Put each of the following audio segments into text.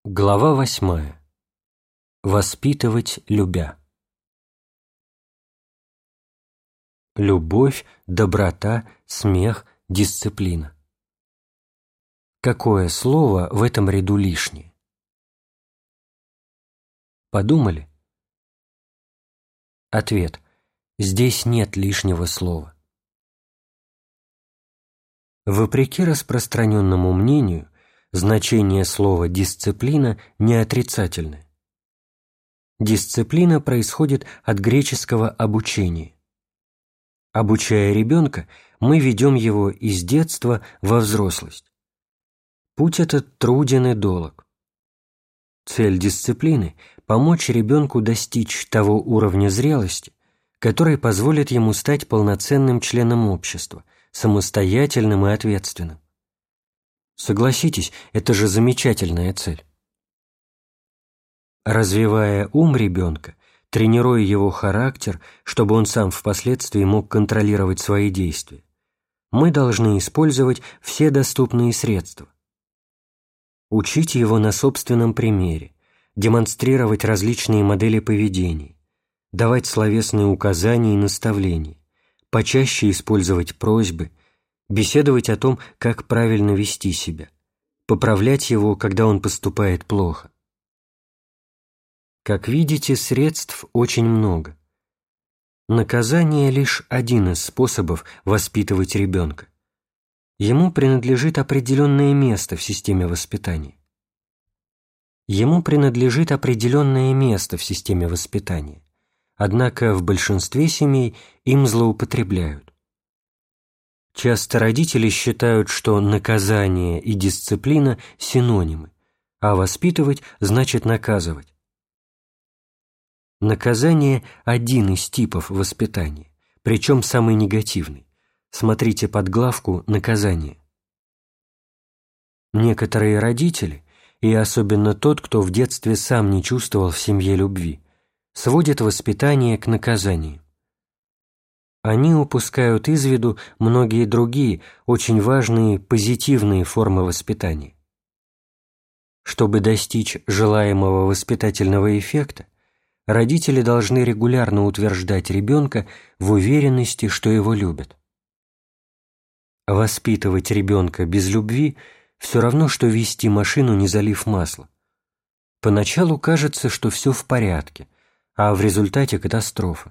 Глава 8. Воспитывать любя. Любовь, доброта, смех, дисциплина. Какое слово в этом ряду лишнее? Подумали? Ответ. Здесь нет лишнего слова. Вопреки распространенному мнению, значение слова «дисциплина» не отрицательное. Дисциплина происходит от греческого «обучение». Обучая ребенка, мы ведем его из детства во взрослость. Путь этот труден и долог. Цель дисциплины – помочь ребенку достичь того уровня зрелости, который позволит ему стать полноценным членом общества, самостоятельным и ответственным. Согласитесь, это же замечательная цель. Развивая ум ребенка, тренируя его характер, чтобы он сам впоследствии мог контролировать свои действия, мы должны использовать все доступные средства. Учить его на собственном примере, демонстрировать различные модели поведения, давать словесные указания и наставления, почаще использовать просьбы, беседовать о том, как правильно вести себя, поправлять его, когда он поступает плохо. Как видите, средств очень много. Наказание – лишь один из способов воспитывать ребенка. Ему принадлежит определенное место в системе воспитания. Однако в большинстве семей им злоупотребляют. Часто родители считают, что наказание и дисциплина – синонимы, а воспитывать значит наказывать. Наказание – один из типов воспитания, причем самый негативный. Смотрите подглавку «Наказание». Некоторые родители, и особенно тот, кто в детстве сам не чувствовал в семье любви, сводят воспитание к наказанию. Они упускают из виду многие другие, очень важные позитивные формы воспитания. Чтобы достичь желаемого воспитательного эффекта, родители должны регулярно утверждать ребенка в уверенности, что его любят. Воспитывать ребенка без любви все равно, что вести машину, не залив масла. Поначалу кажется, что все в порядке, а в результате катастрофа.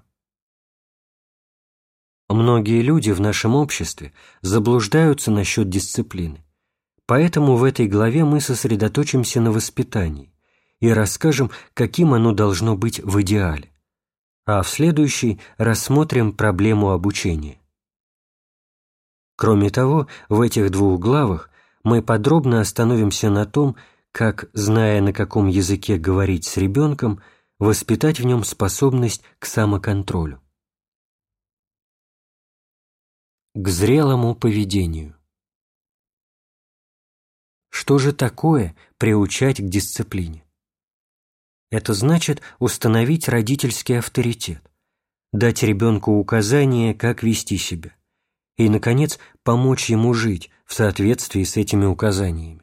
Многие люди в нашем обществе заблуждаются насчет дисциплины, поэтому в этой главе мы сосредоточимся на воспитании и расскажем, каким оно должно быть в идеале, а в следующей рассмотрим проблему обучения. Кроме того, в этих двух главах мы подробно остановимся на том, как, зная, на каком языке говорить с ребенком, воспитать в нем способность к самоконтролю. К зрелому поведению. Что же такое приучать к дисциплине? Это значит установить родительский авторитет, дать ребенку указания, как вести себя, и, наконец, помочь ему жить в соответствии с этими указаниями.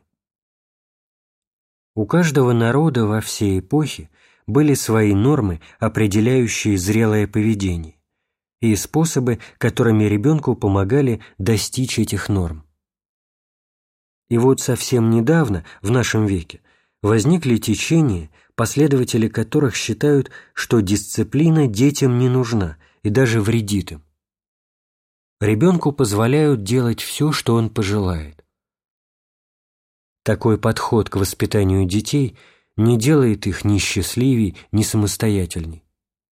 У каждого народа во все эпохи были свои нормы, определяющие зрелое поведение, и способы, которыми ребенку помогали достичь этих норм. И вот совсем недавно, в нашем веке, возникли течения, последователи которых считают, что дисциплина детям не нужна и даже вредит им. Ребенку позволяют делать все, что он пожелает. Такой подход к воспитанию детей не делает их ни счастливей, ни самостоятельней.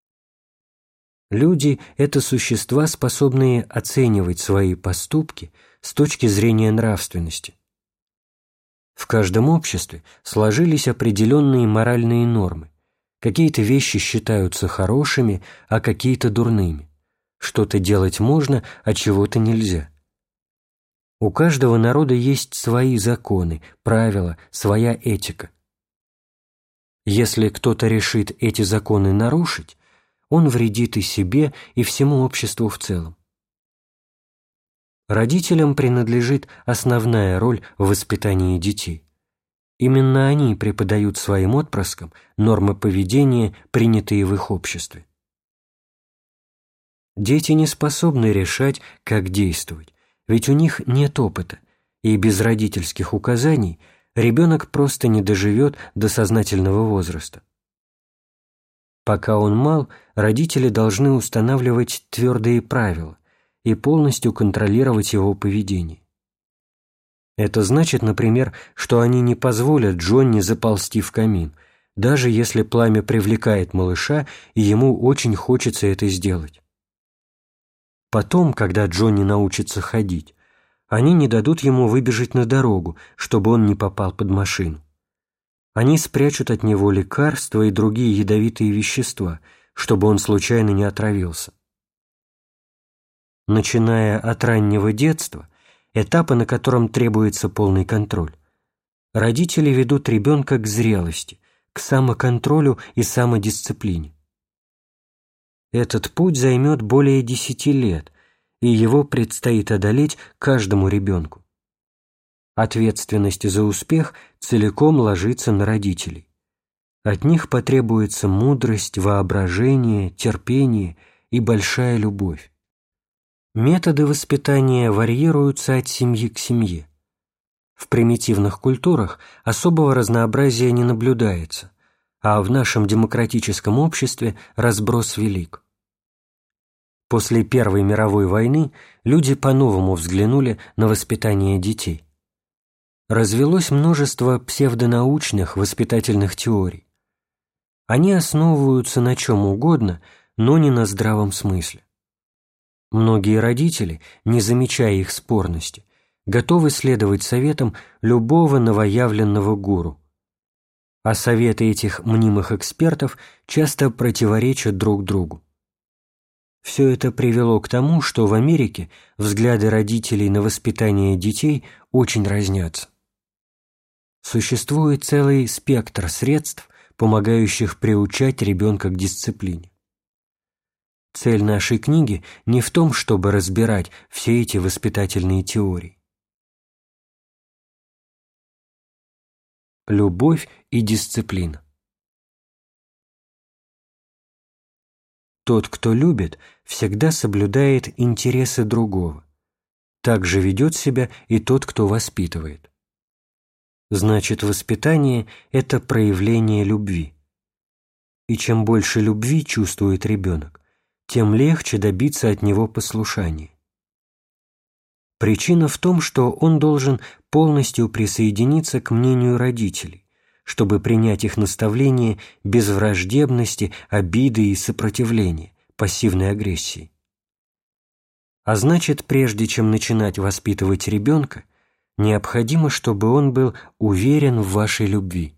Люди – это существа, способные оценивать свои поступки с точки зрения нравственности. В каждом обществе сложились определенные моральные нормы. Какие-то вещи считаются хорошими, а какие-то дурными. Что-то делать можно, а чего-то нельзя. У каждого народа есть свои законы, правила, своя этика. Если кто-то решит эти законы нарушить, он вредит и себе, и всему обществу в целом. Родителям принадлежит основная роль в воспитании детей. Именно они преподают своим отпрыскам нормы поведения, принятые в их обществе. Дети не способны решать, как действовать, ведь у них нет опыта, и без родительских указаний ребенок просто не доживет до сознательного возраста. Пока он мал, родители должны устанавливать твердые правила и полностью контролировать его поведение. Это значит, например, что они не позволят Джонни заползти в камин, даже если пламя привлекает малыша, и ему очень хочется это сделать. Потом, когда Джонни научится ходить, они не дадут ему выбежать на дорогу, чтобы он не попал под машину. Они спрячут от него лекарства и другие ядовитые вещества, чтобы он случайно не отравился. Начиная от раннего детства, этапа, на котором требуется полный контроль, родители ведут ребенка к зрелости, к самоконтролю и самодисциплине. Этот путь займет более 10 лет, и его предстоит одолеть каждому ребенку. Ответственность за успех целиком ложится на родителей. От них потребуется мудрость, воображение, терпение и большая любовь. Методы воспитания варьируются от семьи к семье. В примитивных культурах особого разнообразия не наблюдается, а в нашем демократическом обществе разброс велик. После Первой мировой войны люди по-новому взглянули на воспитание детей. Развелось множество псевдонаучных воспитательных теорий. Они основываются на чем угодно, но не на здравом смысле. Многие родители, не замечая их спорности, готовы следовать советам любого новоявленного гуру. А советы этих мнимых экспертов часто противоречат друг другу. Все это привело к тому, что в Америке взгляды родителей на воспитание детей очень разнятся. Существует целый спектр средств, помогающих приучать ребенка к дисциплине. Цель нашей книги не в том, чтобы разбирать все эти воспитательные теории. Любовь и дисциплина. Тот, кто любит, всегда соблюдает интересы другого. Так же ведет себя и тот, кто воспитывает. Значит, воспитание – это проявление любви. И чем больше любви чувствует ребенок, тем легче добиться от него послушания. Причина в том, что он должен полностью присоединиться к мнению родителей, чтобы принять их наставления без враждебности, обиды и сопротивления, пассивной агрессии. А значит, прежде чем начинать воспитывать ребенка, необходимо, чтобы он был уверен в вашей любви.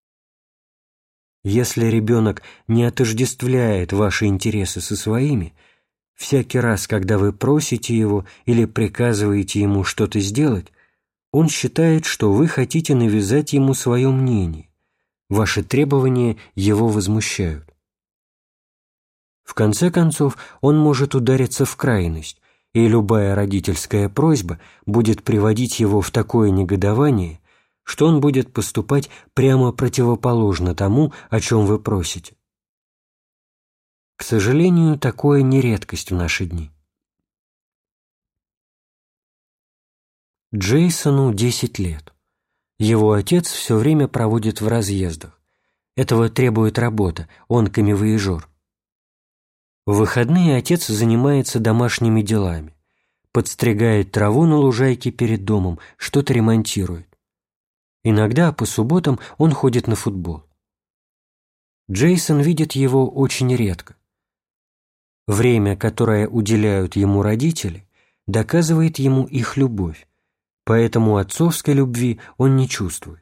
Если ребенок не отождествляет ваши интересы со своими, всякий раз, когда вы просите его или приказываете ему что-то сделать, он считает, что вы хотите навязать ему свое мнение, ваши требования его возмущают. В конце концов, он может удариться в крайность, и любая родительская просьба будет приводить его в такое негодование, что он будет поступать прямо противоположно тому, о чем вы просите. К сожалению, такое не редкость в наши дни. Джейсону 10 лет. Его отец все время проводит в разъездах. Этого требует работа, он камевояжер. В выходные отец занимается домашними делами, подстригает траву на лужайке перед домом, что-то ремонтирует. Иногда по субботам он ходит на футбол. Джейсон видит его очень редко. Время, которое уделяют ему родители, доказывает ему их любовь, поэтому отцовской любви он не чувствует.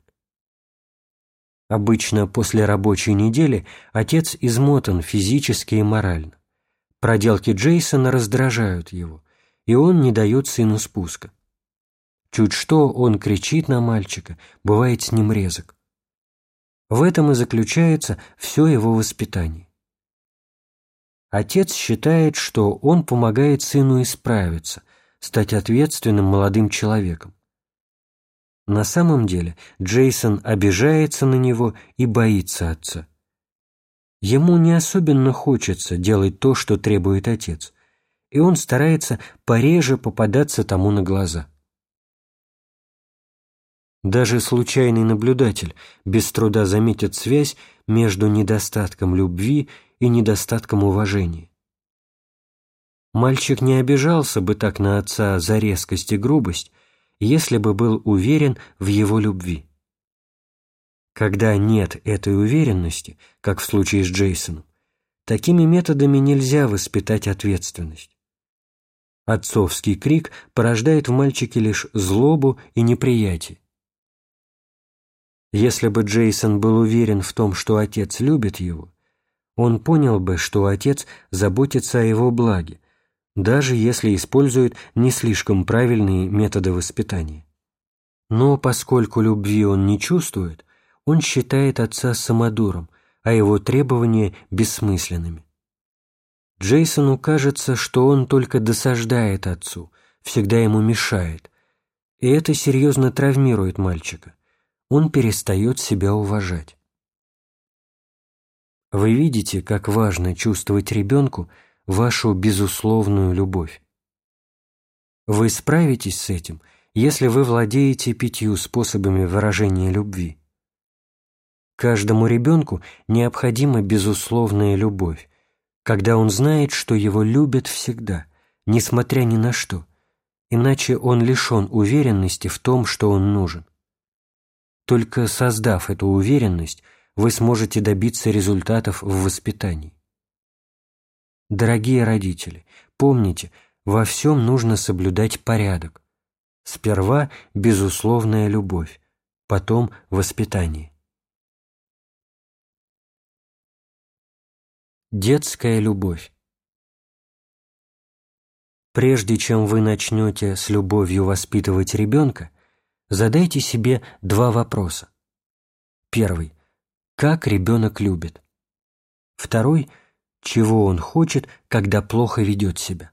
Обычно после рабочей недели отец измотан физически и морально. Проделки Джейсона раздражают его, и он не дает сыну спуска. Чуть что, он кричит на мальчика, бывает с ним резок. В этом и заключается все его воспитание. Отец считает, что он помогает сыну исправиться, стать ответственным молодым человеком. На самом деле Джейсон обижается на него и боится отца. Ему не особенно хочется делать то, что требует отец, и он старается пореже попадаться тому на глаза. Даже случайный наблюдатель без труда заметит связь между недостатком любви и недостатком уважения. Мальчик не обижался бы так на отца за резкость и грубость, если бы был уверен в его любви. Когда нет этой уверенности, как в случае с Джейсоном, такими методами нельзя воспитать ответственность. Отцовский крик порождает в мальчике лишь злобу и неприятие. Если бы Джейсон был уверен в том, что отец любит его, он понял бы, что отец заботится о его благе, даже если использует не слишком правильные методы воспитания. Но поскольку любви он не чувствует, он считает отца самодуром, а его требования бессмысленными. Джейсону кажется, что он только досаждает отцу, всегда ему мешает, и это серьезно травмирует мальчика. Он перестает себя уважать. Вы видите, как важно чувствовать ребенку вашу безусловную любовь. Вы справитесь с этим, если вы владеете 5 способами выражения любви. Каждому ребенку необходима безусловная любовь, когда он знает, что его любят всегда, несмотря ни на что, иначе он лишен уверенности в том, что он нужен. Только создав эту уверенность, вы сможете добиться результатов в воспитании. Дорогие родители, помните, во всем нужно соблюдать порядок. Сперва безусловная любовь, потом воспитание. Детская любовь. Прежде чем вы начнете с любовью воспитывать ребенка, задайте себе 2 вопроса. Первый. Как ребенок любит? Второй. Чего он хочет, когда плохо ведет себя?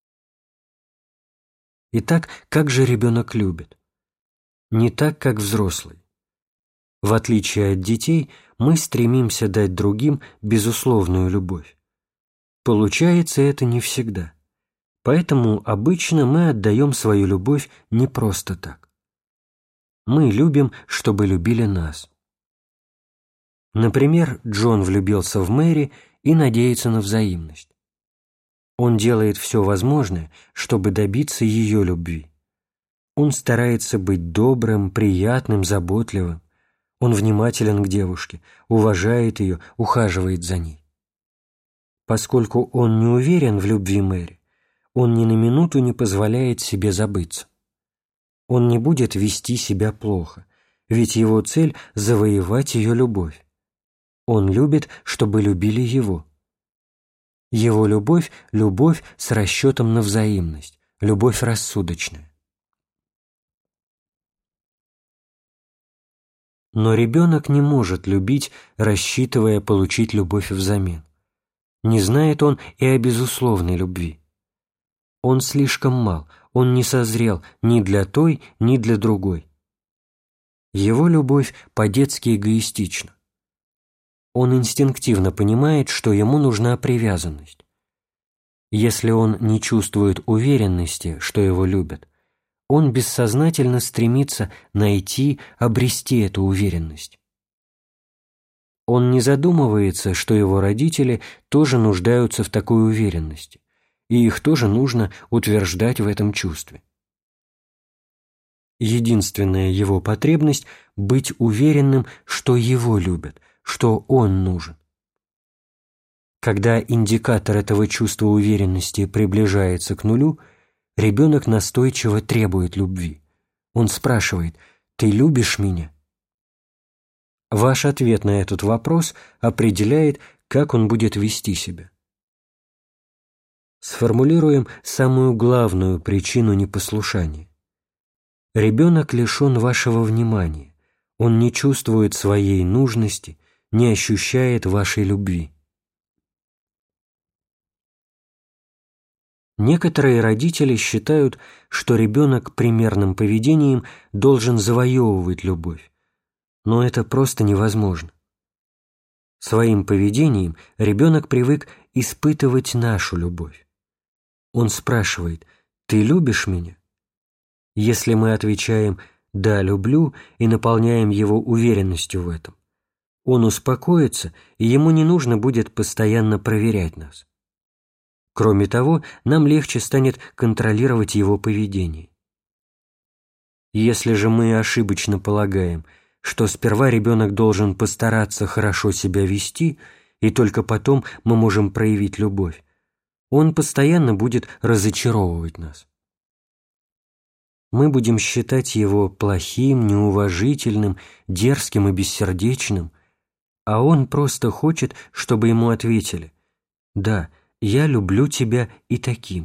Итак, как же ребенок любит? Не так, как взрослый. В отличие от детей, мы стремимся дать другим безусловную любовь. Получается это не всегда. Поэтому обычно мы отдаем свою любовь не просто так. Мы любим, чтобы любили нас. Например, Джон влюбился в Мэри и надеется на взаимность. Он делает все возможное, чтобы добиться ее любви. Он старается быть добрым, приятным, заботливым. Он внимателен к девушке, уважает ее, ухаживает за ней. Поскольку он не уверен в любви Мэри, он ни на минуту не позволяет себе забыться. Он не будет вести себя плохо, ведь его цель – завоевать ее любовь. Он любит, чтобы любили его. Его любовь – любовь с расчетом на взаимность, любовь рассудочная. Но ребенок не может любить, рассчитывая получить любовь взамен. Не знает он и о безусловной любви. Он слишком мал, он не созрел ни для той, ни для другой. Его любовь по-детски эгоистична. Он инстинктивно понимает, что ему нужна привязанность. Если он не чувствует уверенности, что его любят, он бессознательно стремится найти, обрести эту уверенность. Он не задумывается, что его родители тоже нуждаются в такой уверенности, и их тоже нужно утверждать в этом чувстве. Единственная его потребность – быть уверенным, что его любят, что он нужен. Когда индикатор этого чувства уверенности приближается к нулю, ребенок настойчиво требует любви. Он спрашивает: «Ты любишь меня?» Ваш ответ на этот вопрос определяет, как он будет вести себя. Сформулируем самую главную причину непослушания. Ребенок лишен вашего внимания, он не чувствует своей нужности, не ощущает вашей любви. Некоторые родители считают, что ребенок примерным поведением должен завоевывать любовь, но это просто невозможно. Своим поведением ребенок привык испытывать нашу любовь. Он спрашивает: «Ты любишь меня?» Если мы отвечаем «да, люблю» и наполняем его уверенностью в этом, он успокоится, и ему не нужно будет постоянно проверять нас. Кроме того, нам легче станет контролировать его поведение. Если же мы ошибочно полагаем, что сперва ребенок должен постараться хорошо себя вести, и только потом мы можем проявить любовь, он постоянно будет разочаровывать нас. Мы будем считать его плохим, неуважительным, дерзким и бессердечным, а он просто хочет, чтобы ему ответили: «Да, я люблю тебя и таким».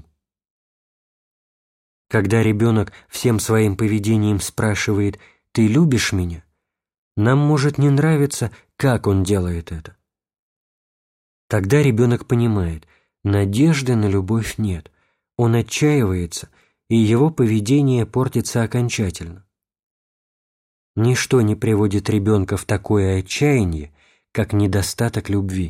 Когда ребенок всем своим поведением спрашивает: «Ты любишь меня?», нам может не нравиться, как он делает это. Тогда ребенок понимает: надежды на любовь нет, он отчаивается, и его поведение портится окончательно. Ничто не приводит ребенка в такое отчаяние, как недостаток любви.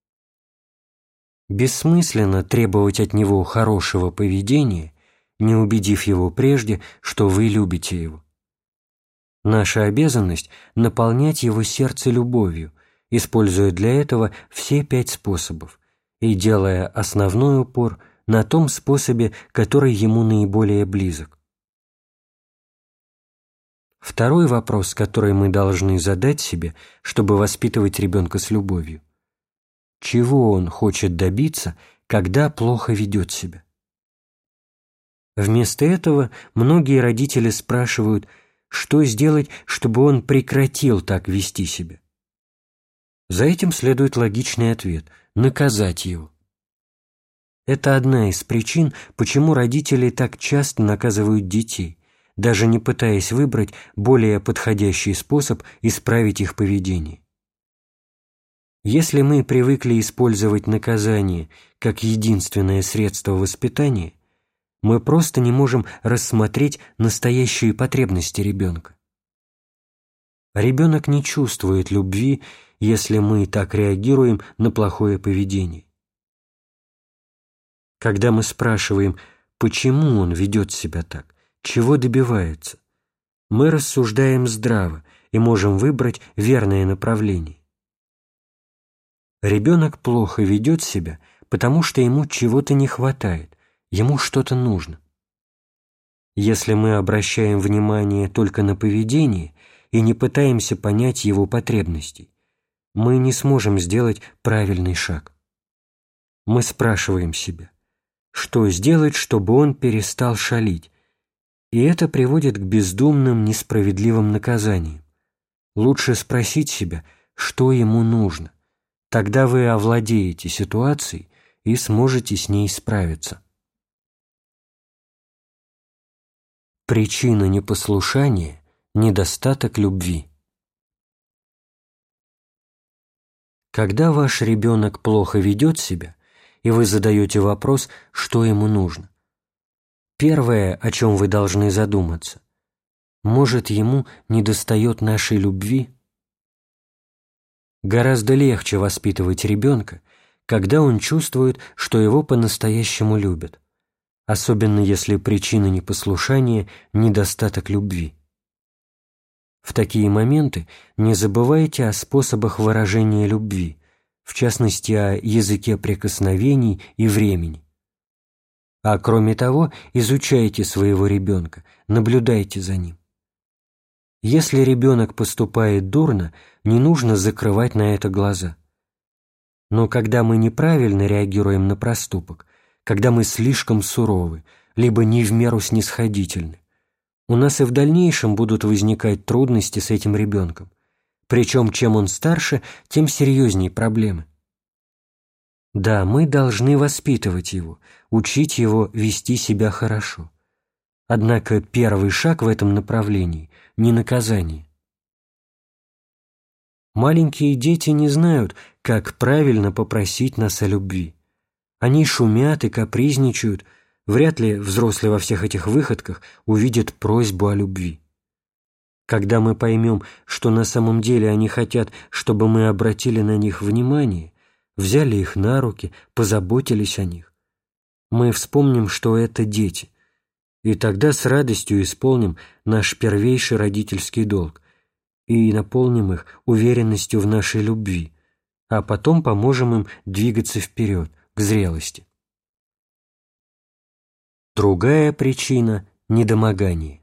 Бессмысленно требовать от него хорошего поведения, не убедив его прежде, что вы любите его. Наша обязанность – наполнять его сердце любовью, используя для этого все 5 способов и делая основной упор на том способе, который ему наиболее близок. Второй вопрос, который мы должны задать себе, чтобы воспитывать ребенка с любовью: чего он хочет добиться, когда плохо ведет себя? Вместо этого многие родители спрашивают, что сделать, чтобы он прекратил так вести себя. За этим следует логичный ответ – наказать его. Это одна из причин, почему родители так часто наказывают детей, даже не пытаясь выбрать более подходящий способ исправить их поведение. Если мы привыкли использовать наказание как единственное средство воспитания, мы просто не можем рассмотреть настоящие потребности ребенка. Ребенок не чувствует любви, если мы так реагируем на плохое поведение. Когда мы спрашиваем, почему он ведет себя так, чего добивается, мы рассуждаем здраво и можем выбрать верное направление. Ребенок плохо ведет себя, потому что ему чего-то не хватает, ему что-то нужно. Если мы обращаем внимание только на поведение и не пытаемся понять его потребностей, мы не сможем сделать правильный шаг. Мы спрашиваем себя, что сделать, чтобы он перестал шалить, и это приводит к бездумным, несправедливым наказаниям. Лучше спросить себя, что ему нужно. Тогда вы овладеете ситуацией и сможете с ней справиться. Причина непослушания – недостаток любви. Когда ваш ребенок плохо ведет себя, и вы задаете вопрос, что ему нужно, первое, о чем вы должны задуматься: может, ему недостает нашей любви? Гораздо легче воспитывать ребенка, когда он чувствует, что его по-настоящему любят, особенно если причина непослушания – недостаток любви. В такие моменты не забывайте о способах выражения любви, в частности, о языке прикосновений и времени. А кроме того, изучайте своего ребенка, наблюдайте за ним. Если ребенок поступает дурно, не нужно закрывать на это глаза. Но когда мы неправильно реагируем на проступок, когда мы слишком суровы, либо не в меру снисходительны, у нас и в дальнейшем будут возникать трудности с этим ребенком. Причем, чем он старше, тем серьезнее проблемы. Да, мы должны воспитывать его, учить его вести себя хорошо. Однако первый шаг в этом направлении – не наказание. Маленькие дети не знают, как правильно попросить нас о любви. Они шумят и капризничают, Вряд ли взрослый во всех этих выходках увидит просьбу о любви. Когда мы поймем, что на самом деле они хотят, чтобы мы обратили на них внимание, взяли их на руки, позаботились о них, мы вспомним, что это дети, и тогда с радостью исполним наш первейший родительский долг и наполним их уверенностью в нашей любви, а потом поможем им двигаться вперед, к зрелости. Другая причина – недомогание.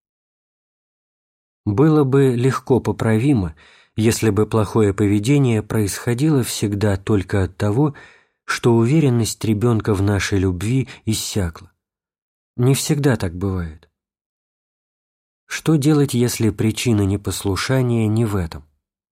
Было бы легко поправимо, если бы плохое поведение происходило всегда только от того, что уверенность ребенка в нашей любви иссякла. Не всегда так бывает. Что делать, если причина непослушания не в этом?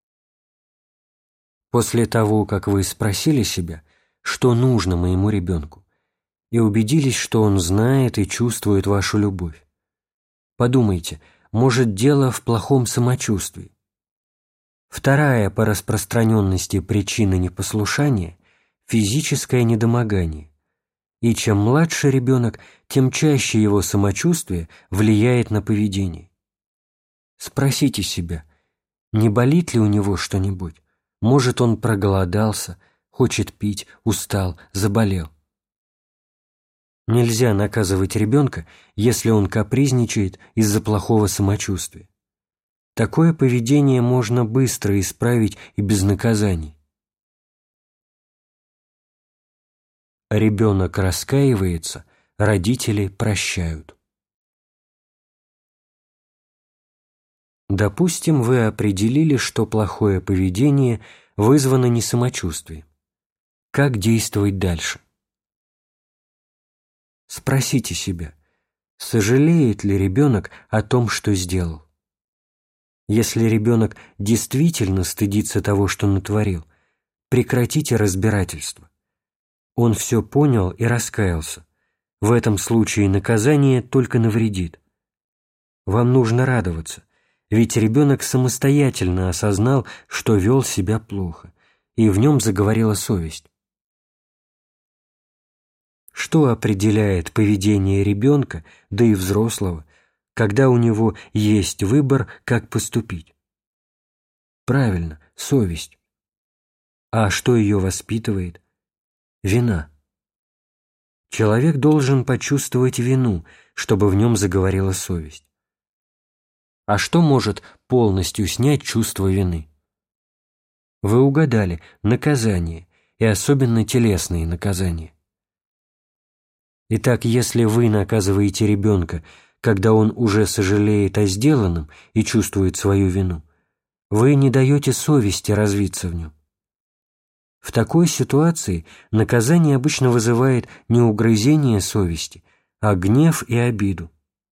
После того, как вы спросили себя, что нужно моему ребенку, и убедились, что он знает и чувствует вашу любовь, подумайте, может, дело в плохом самочувствии. Вторая по распространенности причина непослушания – физическое недомогание. И чем младше ребенок, тем чаще его самочувствие влияет на поведение. Спросите себя, не болит ли у него что-нибудь? Может, он проголодался, хочет пить, устал, заболел? Нельзя наказывать ребенка, если он капризничает из-за плохого самочувствия. Такое поведение можно быстро исправить и без наказаний. Ребенок раскаивается, родители прощают. Допустим, вы определили, что плохое поведение вызвано не самочувствием. Как действовать дальше? Спросите себя, сожалеет ли ребенок о том, что сделал? Если ребенок действительно стыдится того, что натворил, прекратите разбирательство. Он все понял и раскаялся. В этом случае наказание только навредит. Вам нужно радоваться, ведь ребенок самостоятельно осознал, что вел себя плохо, и в нем заговорила совесть. Что определяет поведение ребенка, да и взрослого, когда у него есть выбор, как поступить? Правильно, совесть. А что ее воспитывает? Вина. Человек должен почувствовать вину, чтобы в нем заговорила совесть. А что может полностью снять чувство вины? Вы угадали, наказание, и особенно телесные наказания. Итак, если вы наказываете ребенка, когда он уже сожалеет о сделанном и чувствует свою вину, вы не даете совести развиться в нем. В такой ситуации наказание обычно вызывает не угрызение совести, а гнев и обиду.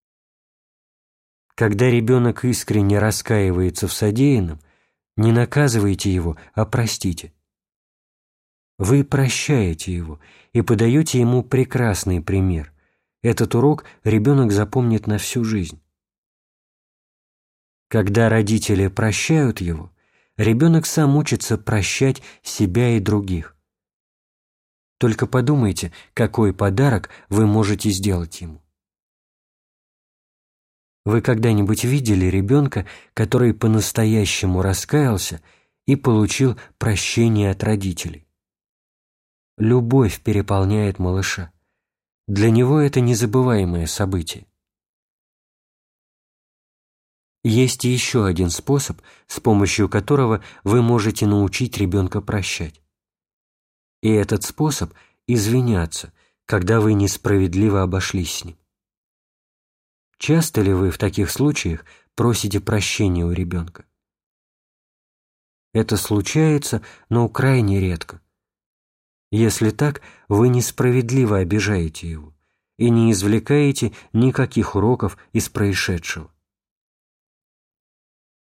Когда ребенок искренне раскаивается в содеянном, не наказывайте его, а простите. Вы прощаете его и подаете ему прекрасный пример. Этот урок ребенок запомнит на всю жизнь. Когда родители прощают его, ребенок сам учится прощать себя и других. Только подумайте, какой подарок вы можете сделать ему. Вы когда-нибудь видели ребенка, который по-настоящему раскаялся и получил прощение от родителей? Любовь переполняет малыша. Для него это незабываемое событие. Есть еще один способ, с помощью которого вы можете научить ребенка прощать. И этот способ – извиняться, когда вы несправедливо обошлись с ним. Часто ли вы в таких случаях просите прощения у ребенка? Это случается, но крайне редко. Если так, вы несправедливо обижаете его и не извлекаете никаких уроков из происшедшего.